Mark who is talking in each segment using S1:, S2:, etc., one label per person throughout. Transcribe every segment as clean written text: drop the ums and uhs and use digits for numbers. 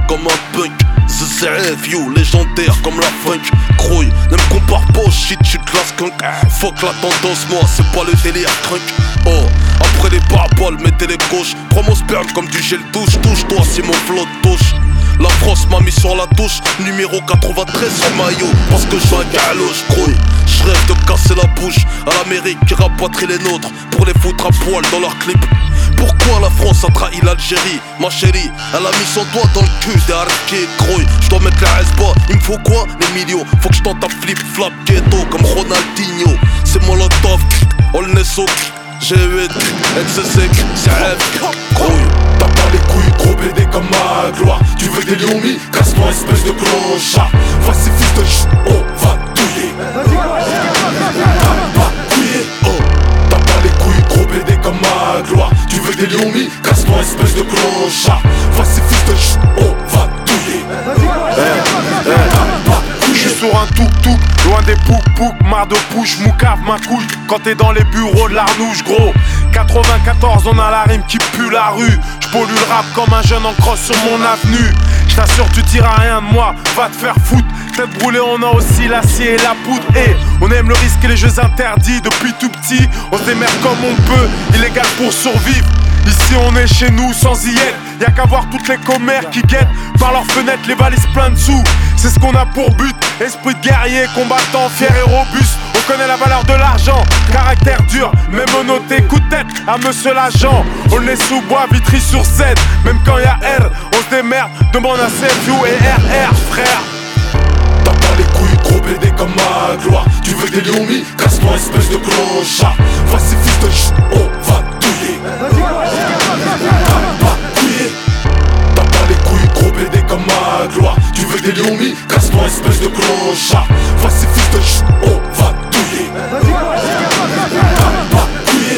S1: comme un punk. ZZF, you, légendaire comme la funk. Croy, ne me compare pas au shit, j'suis de la skunk. Fuck la tendance, moi, c'est pas le délire crunk. Oh, après les paraboles, mettez les gauches. Prends mon sperme comme du gel douche. Touche-toi si mon flot touche. La France m'a mis sur la touche, numéro 93 sur maillot. Parce que je suis un galoche, croy. J'rêve de casser la bouche à l'Amérique qui rapatrie les nôtres pour les foutre à poil dans leurs clips. Pourquoi la France a trahi l'Algérie? Ma chérie, elle a mis son doigt dans le cul des harkis, croy. J'dois mettre la S-bas, il me faut quoi? Les millions, faut que j'tente un flip-flap ghetto comme Ronaldinho. C'est Molotov, all nesso, G8, XSC, CF, croy.
S2: T'as pas les couilles, gros BD comme ma gloire. Tu veux des lions-mis, casse-toi espèce de clochard. Voici fils de chut, on va douiller. T'as pas couillé, oh. T'as pas les couilles, gros BD comme ma gloire. Tu veux des lions-mis, casse-toi espèce de clochard. Voici fils de chut, on va douiller.
S3: J'suis sur un tuk-tuk, loin des pouk-pouk, marre de push, moucave ma couille. Quand t'es dans les bureaux de l'Arnouche, gros. 94, on a la rime qui pue la rue. J'pollue le rap comme un jeune en crosse sur mon avenue. J't'assure, tu tireras rien de moi, va te faire foutre. Tête brûlée, on a aussi l'acier et la poudre. Et on aime le risque et les jeux interdits. Depuis tout petit, on se démerde comme on peut, illégal pour survivre. Ici on est chez nous sans y être. Y'a qu'à voir toutes les commères qui guettent par leurs fenêtres les valises plein de sous. C'est ce qu'on a pour but, esprit de guerrier, combattant, fier et robuste. On connaît la valeur de l'argent, caractère dur, même noté, coup de tête à monsieur l'agent. On est sous bois, Vitry sur 7. Même quand y'a R, on se démerde, demande à CFU et RR, frère.
S2: T'as pas les couilles, gros BD comme ma gloire. Tu veux des lions-mis, casse-toi espèce de clochard. Voici fils de chut, on va douiller. T'as pas couillé. T'as pas les couilles, gros BD comme ma gloire. Tu veux des lions-mis, casse-toi espèce de clochard. Voici fils de chut, on va douiller. T'as pas couillé.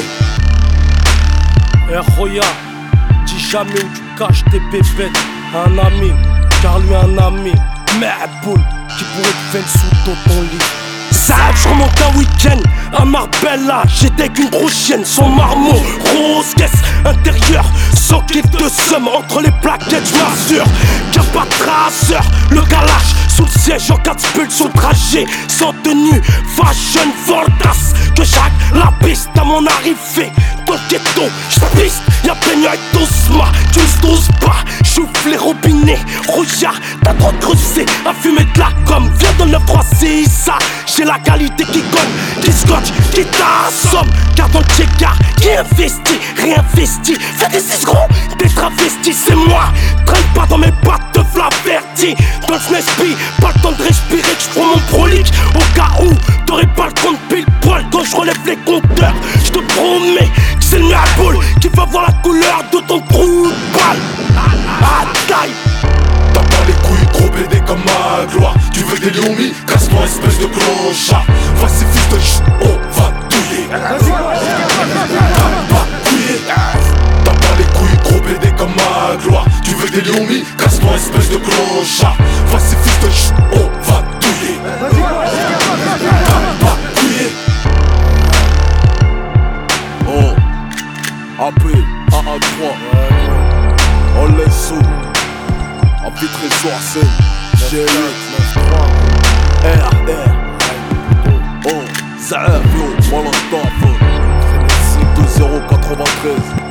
S4: Eh Roya, dis jamais où tu caches tes pépettes à un ami, car lui un ami, Ma'boul, qui pourrait te faire sous ton lit. Ça, je remonte un week-end à Marbella. J'étais qu'une grosse chienne, son marmot, rose caisse intérieure, sans qu'il te somme entre les plaquettes. J'm'assure qu'il n'y a pas de traceur. Le galache sous le siège en 4 spulles sur le trajet, sans tenue, fashion voltas. Que chaque la piste à mon arrivée. Dans le ghetto, j'piste, y'a peigné avec Tosma. Tu me doses pas, j'ouvre les robinets. Regarde, t'as trop creusé à fumer de la com. Viens dans le 936, ça. J'ai la qualité qui cogne, qui scotche, qui t'assomme. Car dans le check-car, qui investit, réinvestit. Fais des 6 gros, des travestis, c'est moi. Traîne pas dans mes pattes de flaverti. Dans le Snespi, pas le temps de respirer. Que j'prends mon prolique au cas où t'aurais pas le compte pile poil. Quand je relève les compteurs, j'te promets que c'est le Ma'boul qui va voir la couleur de ton trou de balle. À taille.
S2: T'as pas les couilles, gros BD comme ma gloire. Tu veux des lions-mis, casse-toi espèce de clochard. Voici fils de chut, on va douiller. T'as pas couillé. T'as pas les couilles, gros BD comme ma gloire. Tu veux des lions-mis, casse-toi espèce de clochard. Voici fils de chut, on va douiller. T'as pas couillé.
S1: Oh, AP, AA3, on les sous. En Vitry sur scène, G8, RR, oh, Zaaf, yo, Molotov, 2093.